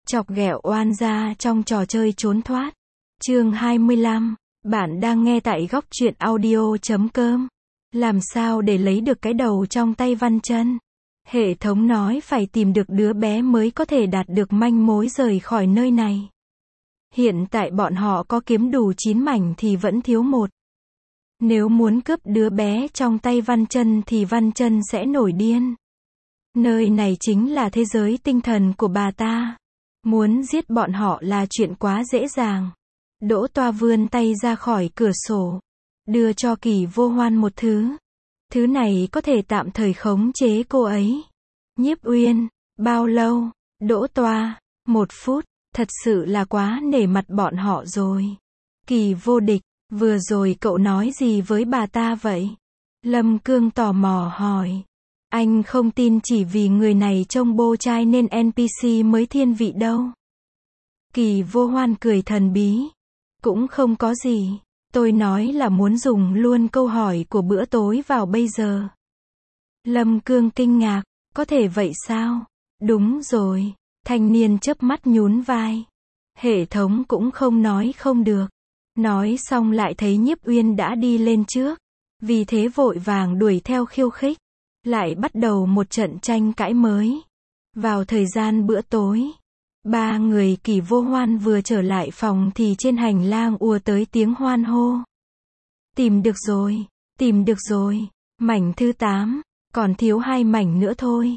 Chọc ghẹo oan gia trong trò chơi trốn thoát. Chương 25. Bạn đang nghe tại góc truyện audio.com. Làm sao để lấy được cái đầu trong tay Văn Chân? Hệ thống nói phải tìm được đứa bé mới có thể đạt được manh mối rời khỏi nơi này. Hiện tại bọn họ có kiếm đủ 9 mảnh thì vẫn thiếu một. Nếu muốn cướp đứa bé trong tay Văn Chân thì Văn Chân sẽ nổi điên. Nơi này chính là thế giới tinh thần của bà ta. Muốn giết bọn họ là chuyện quá dễ dàng. Đỗ Toa vươn tay ra khỏi cửa sổ, đưa cho Kỳ Vô Hoan một thứ. Thứ này có thể tạm thời khống chế cô ấy. Nhiếp Uyên, bao lâu? Đỗ Toa, 1 phút, thật sự là quá nể mặt bọn họ rồi. Kỳ Vô Địch, vừa rồi cậu nói gì với bà ta vậy? Lâm Cương tò mò hỏi. Anh không tin chỉ vì người này trông bô trai nên NPC mới thiên vị đâu. Kỳ Vô Hoan cười thần bí. Cũng không có gì. Tôi nói là muốn dùng luôn câu hỏi của bữa tối vào bây giờ. Lâm Cương kinh ngạc. Có thể vậy sao? Đúng rồi. Thanh niên chớp mắt nhún vai. Hệ thống cũng không nói không được. Nói xong lại thấy Nhiếp Uyên đã đi lên trước. Vì thế vội vàng đuổi theo khiêu khích. Lại bắt đầu một trận tranh cãi mới. Vào thời gian bữa tối, 3 người Kỳ Vô Hoan vừa trở lại phòng thì trên hành lang ùa tới tiếng hoan hô. Tìm được rồi, tìm được rồi, mảnh thứ 8, còn thiếu 2 mảnh nữa thôi.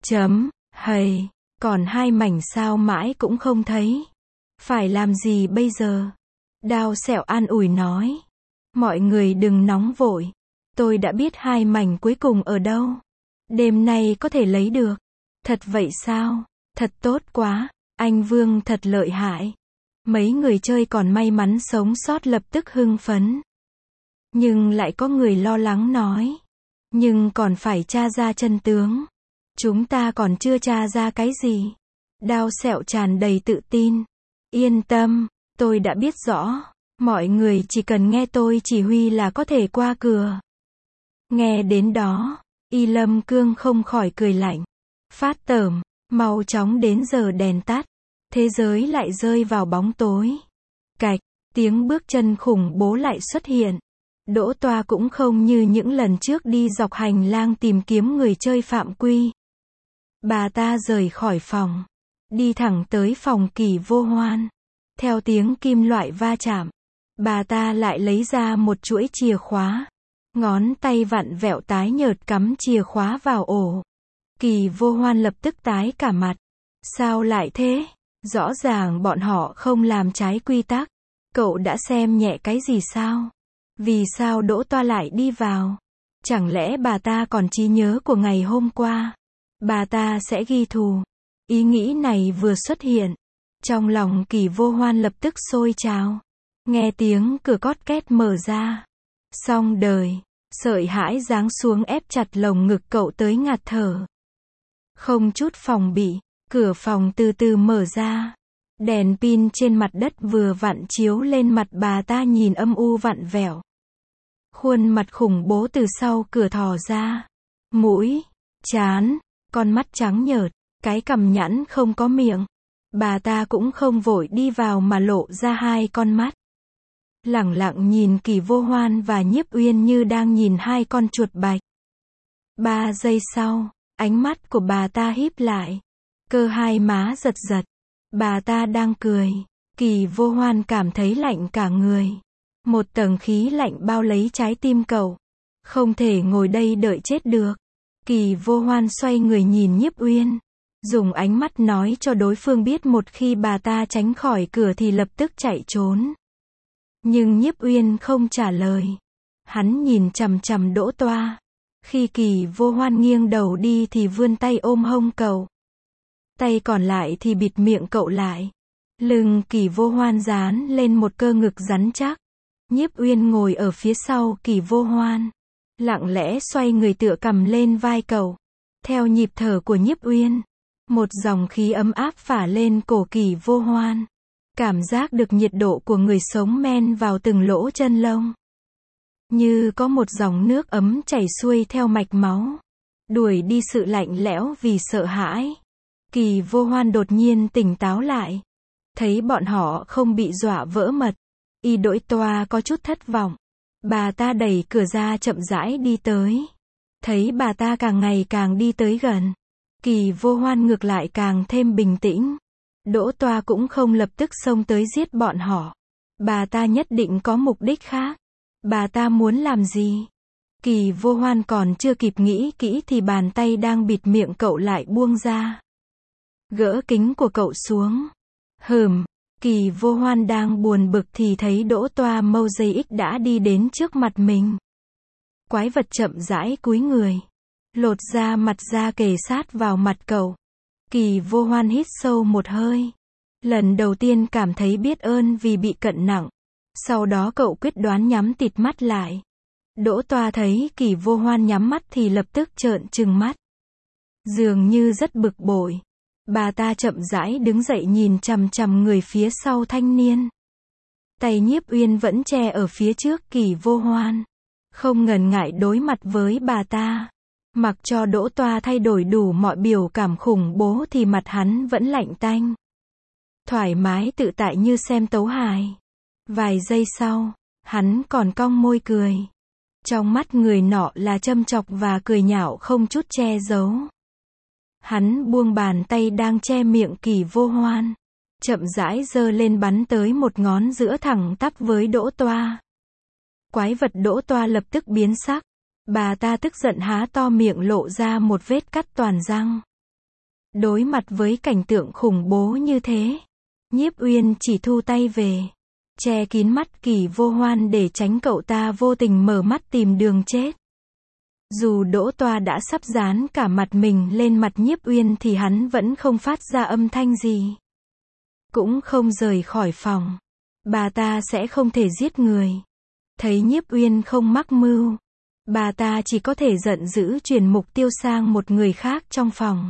Hầy, còn 2 mảnh sao mãi cũng không thấy. Phải làm gì bây giờ? Đao Sẹo an ủi nói. Mọi người đừng nóng vội. Tôi đã biết 2 mảnh cuối cùng ở đâu. Đêm nay có thể lấy được. Thật vậy sao? Thật tốt quá. Anh Vương thật lợi hại. Mấy người chơi còn may mắn sống sót lập tức hưng phấn. Nhưng lại có người lo lắng nói. Nhưng còn phải tra ra chân tướng. Chúng ta còn chưa tra ra cái gì. Đao Sẹo tràn đầy tự tin. Yên tâm, tôi đã biết rõ. Mọi người chỉ cần nghe tôi chỉ huy là có thể qua cửa. Nghe đến đó, Y Lâm Cương không khỏi cười lạnh. Phát tởm, mau chóng đến giờ đèn tắt. Thế giới lại rơi vào bóng tối. Cạch, tiếng bước chân khủng bố lại xuất hiện. Đỗ Toa cũng không như những lần trước đi dọc hành lang tìm kiếm người chơi phạm quy. Bà ta rời khỏi phòng, đi thẳng tới phòng Kỳ Vô Hoan. Theo tiếng kim loại va chạm, bà ta lại lấy ra một chuỗi chìa khóa. Ngón tay vặn vẹo tái nhợt cắm chìa khóa vào ổ. Kỳ Vô Hoan lập tức tái cả mặt. Sao lại thế? Rõ ràng bọn họ không làm trái quy tắc. Cậu đã xem nhẹ cái gì sao? Vì sao Đỗ Toa lại đi vào? Chẳng lẽ bà ta còn trí nhớ của ngày hôm qua? Bà ta sẽ ghi thù. Ý nghĩ này vừa xuất hiện. Trong lòng Kỳ Vô Hoan lập tức sôi trào. Nghe tiếng cửa cót két mở ra. Xong đời. Sợi hãi giáng xuống ép chặt lồng ngực cậu tới ngạt thở. Không chút phòng bị, cửa phòng từ từ mở ra. Đèn pin trên mặt đất vừa vặn chiếu lên mặt bà ta nhìn âm u vặn vẹo. Khuôn mặt khủng bố từ sau cửa thò ra. Mũi, trán, con mắt trắng nhợt, cái cằm nhẵn không có miệng. Bà ta cũng không vội đi vào mà lộ ra 2 con mắt. Lẳng lặng nhìn Kỳ Vô Hoan và Nhiếp Uyên như đang nhìn 2 con chuột bạch. 3 giây sau, ánh mắt của bà ta híp lại. Cơ hai má giật giật. Bà ta đang cười. Kỳ Vô Hoan cảm thấy lạnh cả người. Một tầng khí lạnh bao lấy trái tim cậu. Không thể ngồi đây đợi chết được. Kỳ Vô Hoan xoay người nhìn Nhiếp Uyên. Dùng ánh mắt nói cho đối phương biết một khi bà ta tránh khỏi cửa thì lập tức chạy trốn. Nhưng Nhiếp Uyên không trả lời. Hắn nhìn chằm chằm Đỗ Toa. Khi Kỳ Vô Hoan nghiêng đầu đi thì vươn tay ôm hông cậu. Tay còn lại thì bịt miệng cậu lại. Lưng Kỳ Vô Hoan dán lên một cơ ngực rắn chắc. Nhiếp Uyên ngồi ở phía sau Kỳ Vô Hoan. Lặng lẽ xoay người tựa cầm lên vai cậu. Theo nhịp thở của Nhiếp Uyên, một dòng khí ấm áp phả lên cổ Kỳ Vô Hoan. Cảm giác được nhiệt độ của người sống men vào từng lỗ chân lông. Như có một dòng nước ấm chảy xuôi theo mạch máu. Đuổi đi sự lạnh lẽo vì sợ hãi. Kỳ Vô Hoan đột nhiên tỉnh táo lại. Thấy bọn họ không bị dọa vỡ mật. Y Đỗi Toa có chút thất vọng. Bà ta đẩy cửa ra chậm rãi đi tới. Thấy bà ta càng ngày càng đi tới gần. Kỳ Vô Hoan ngược lại càng thêm bình tĩnh. Đỗ Toa cũng không lập tức xông tới giết bọn họ. Bà ta nhất định có mục đích khác. Bà ta muốn làm gì? Kỳ Vô Hoan còn chưa kịp nghĩ kỹ thì bàn tay đang bịt miệng cậu lại buông ra. Gỡ kính của cậu xuống. Kỳ Vô Hoan đang buồn bực thì thấy Đỗ Toa Mosaic đã đi đến trước mặt mình. Quái vật chậm rãi cúi người. Lột ra mặt ra kề sát vào mặt cậu. Kỳ Vô Hoan hít sâu một hơi. Lần đầu tiên cảm thấy biết ơn vì bị cận nặng. Sau đó cậu quyết đoán nhắm tịt mắt lại. Đỗ Toa thấy Kỳ Vô Hoan nhắm mắt thì lập tức trợn trừng mắt. Dường như rất bực bội. Bà ta chậm rãi đứng dậy nhìn chằm chằm người phía sau thanh niên. Tay Nhiếp Uyên vẫn che ở phía trước Kỳ Vô Hoan. Không ngần ngại đối mặt với bà ta. Mặc cho Đỗ Toa thay đổi đủ mọi biểu cảm khủng bố thì mặt hắn vẫn lạnh tanh. Thoải mái tự tại như xem tấu hài. Vài giây sau, hắn còn cong môi cười. Trong mắt người nọ là châm chọc và cười nhạo không chút che giấu. Hắn buông bàn tay đang che miệng Kỳ Vô Hoan. Chậm rãi giơ lên bắn tới một ngón giữa thẳng tắp với Đỗ Toa. Quái vật Đỗ Toa lập tức biến sắc. Bà ta tức giận há to miệng lộ ra một vết cắt toàn răng. Đối mặt với cảnh tượng khủng bố như thế, Nhiếp Uyên chỉ thu tay về. Che kín mắt Kỳ Vô Hoan để tránh cậu ta vô tình mở mắt tìm đường chết. Dù Đỗ Toa đã sắp dán cả mặt mình lên mặt Nhiếp Uyên thì hắn vẫn không phát ra âm thanh gì. Cũng không rời khỏi phòng. Bà ta sẽ không thể giết người. Thấy Nhiếp Uyên không mắc mưu, bà ta chỉ có thể giận dữ chuyển mục tiêu sang một người khác trong phòng.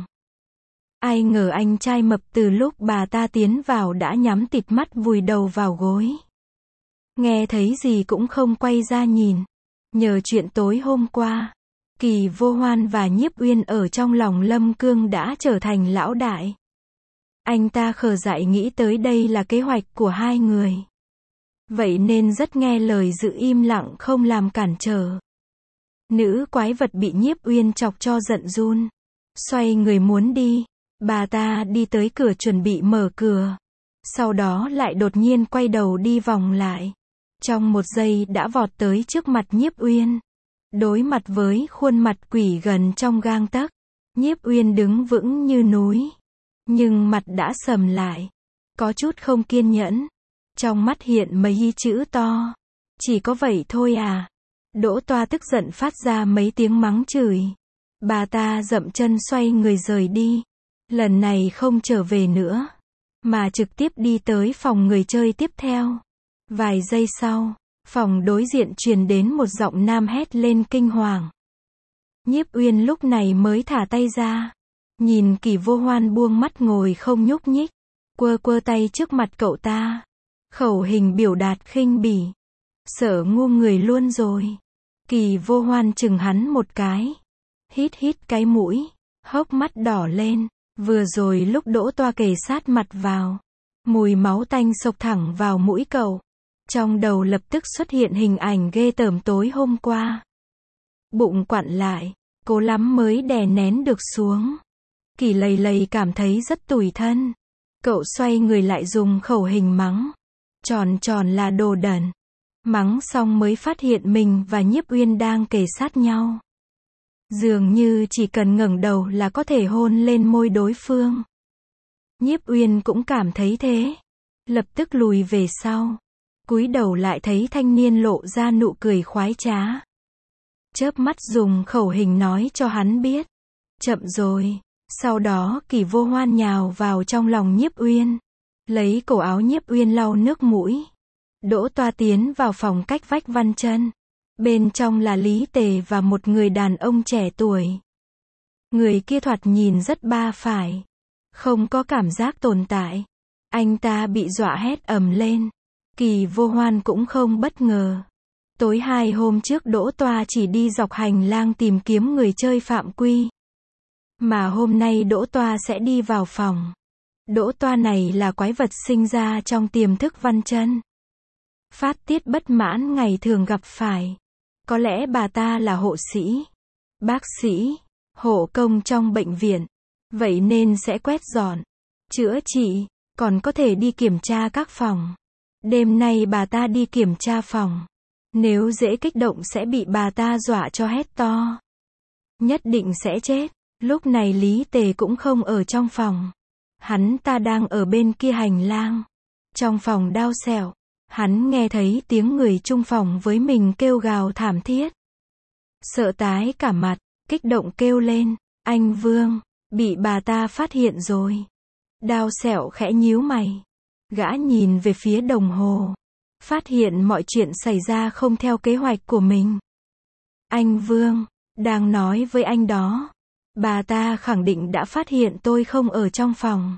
Ai ngờ anh trai mập từ lúc bà ta tiến vào đã nhắm tịt mắt vùi đầu vào gối. Nghe thấy gì cũng không quay ra nhìn. Nhờ chuyện tối hôm qua, Kỳ Vô Hoan và Nhiếp Uyên ở trong lòng Lâm Cương đã trở thành lão đại. Anh ta khờ dại nghĩ tới đây là kế hoạch của hai người. Vậy nên rất nghe lời giữ im lặng không làm cản trở. Nữ quái vật bị Nhiếp Uyên chọc cho giận run. Xoay người muốn đi. Bà ta đi tới cửa chuẩn bị mở cửa. Sau đó lại đột nhiên quay đầu đi vòng lại. Trong một giây đã vọt tới trước mặt Nhiếp Uyên. Đối mặt với khuôn mặt quỷ gần trong gang tấc. Nhiếp Uyên đứng vững như núi. Nhưng mặt đã sầm lại. Có chút không kiên nhẫn. Trong mắt hiện mấy chữ to. Chỉ có vậy thôi à? Đỗ Toa tức giận phát ra mấy tiếng mắng chửi. Bà ta dậm chân xoay người rời đi. Lần này không trở về nữa. Mà trực tiếp đi tới phòng người chơi tiếp theo. Vài giây sau, phòng đối diện truyền đến một giọng nam hét lên kinh hoàng. Nhiếp Uyên lúc này mới thả tay ra. Nhìn Kỳ Vô Hoan buông mắt ngồi không nhúc nhích. Quơ quơ tay trước mặt cậu ta. Khẩu hình biểu đạt khinh bỉ. Sợ ngu người luôn rồi. Kỳ Vô Hoan chừng hắn một cái. Hít cái mũi. Hốc mắt đỏ lên. Vừa rồi lúc Đỗ Toa kề sát mặt vào. Mùi máu tanh xộc thẳng vào mũi cậu. Trong đầu lập tức xuất hiện hình ảnh ghê tởm tối hôm qua. Bụng quặn lại. Cố lắm mới đè nén được xuống. Kỳ lầy lầy cảm thấy rất tủi thân. Cậu xoay người lại dùng khẩu hình mắng. Tròn là đồ đần. Mắng xong mới phát hiện mình và Nhiếp Uyên đang kề sát nhau. Dường như chỉ cần ngẩng đầu là có thể hôn lên môi đối phương. Nhiếp Uyên cũng cảm thấy thế. Lập tức lùi về sau. Cúi đầu lại thấy thanh niên lộ ra nụ cười khoái trá. Chớp mắt dùng khẩu hình nói cho hắn biết. Chậm rồi. Sau đó Kỳ Vô Hoan nhào vào trong lòng Nhiếp Uyên. Lấy cổ áo Nhiếp Uyên lau nước mũi. Đỗ Toa tiến vào phòng cách vách Văn Chân. Bên trong là Lý Tề và một người đàn ông trẻ tuổi. Người kia thoạt nhìn rất ba phải. Không có cảm giác tồn tại. Anh ta bị dọa hét ầm lên. Kỳ Vô Hoan cũng không bất ngờ. Tối 2 hôm trước Đỗ Toa chỉ đi dọc hành lang tìm kiếm người chơi phạm quy. Mà hôm nay Đỗ Toa sẽ đi vào phòng. Đỗ Toa này là quái vật sinh ra trong tiềm thức Văn Chân. Phát tiết bất mãn ngày thường gặp phải. Có lẽ bà ta là hộ sĩ, bác sĩ, hộ công trong bệnh viện. Vậy nên sẽ quét dọn, chữa trị, còn có thể đi kiểm tra các phòng. Đêm nay bà ta đi kiểm tra phòng. Nếu dễ kích động sẽ bị bà ta dọa cho hét to. Nhất định sẽ chết. Lúc này Lý Tề cũng không ở trong phòng. Hắn ta đang ở bên kia hành lang. Trong phòng Đao Sẹo, hắn nghe thấy tiếng người chung phòng với mình kêu gào thảm thiết. Sợ tái cả mặt, kích động kêu lên, anh Vương, bị bà ta phát hiện rồi. Đao Sẹo khẽ nhíu mày. Gã nhìn về phía đồng hồ. Phát hiện mọi chuyện xảy ra không theo kế hoạch của mình. Anh Vương, đang nói với anh đó. Bà ta khẳng định đã phát hiện tôi không ở trong phòng.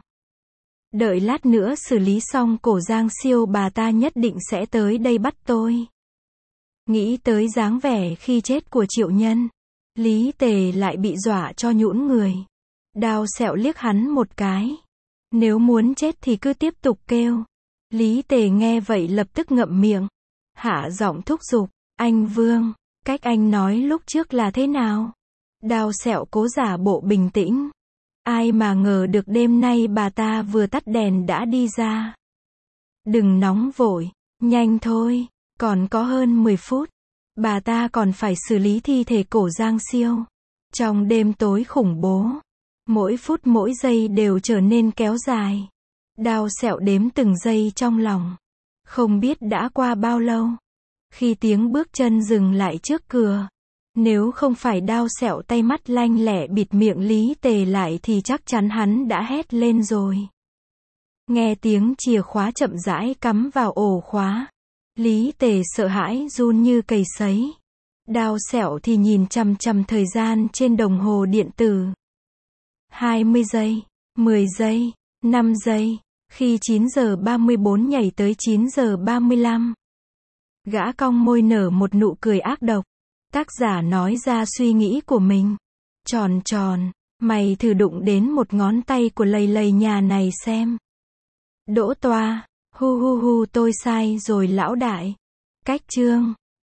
Đợi lát nữa xử lý xong cổ Giang Siêu bà ta nhất định sẽ tới đây bắt tôi. Nghĩ tới dáng vẻ khi chết của Triệu Nhân. Lý Tề lại bị dọa cho nhũn người. Đao Sẹo liếc hắn một cái. Nếu muốn chết thì cứ tiếp tục kêu. Lý Tề nghe vậy lập tức ngậm miệng. Hạ giọng thúc giục. Anh Vương, cách anh nói lúc trước là thế nào? Đao Sẹo cố giả bộ bình tĩnh. Ai mà ngờ được đêm nay bà ta vừa tắt đèn đã đi ra. Đừng nóng vội, nhanh thôi, còn có hơn 10 phút. Bà ta còn phải xử lý thi thể cổ Giang Siêu. Trong đêm tối khủng bố, mỗi phút mỗi giây đều trở nên kéo dài. Đao Sẹo đếm từng giây trong lòng. Không biết đã qua bao lâu. Khi tiếng bước chân dừng lại trước cửa. Nếu không phải Đao Sẹo tay mắt lanh lẹ bịt miệng Lý Tề lại thì chắc chắn hắn đã hét lên rồi. Nghe tiếng chìa khóa chậm rãi cắm vào ổ khóa. Lý Tề sợ hãi run như cầy sấy. Đao Sẹo thì nhìn chằm chằm thời gian trên đồng hồ điện tử. 20 giây, 10 giây, 5 giây. Khi 9 giờ 34 nhảy tới 9 giờ 35. Gã cong môi nở một nụ cười ác độc. Tác giả nói ra suy nghĩ của mình. Tròn tròn, mày thử đụng đến một ngón tay của lầy lầy nhà này xem. Đỗ Toa, hu hu hu tôi sai rồi lão đại. Cách chương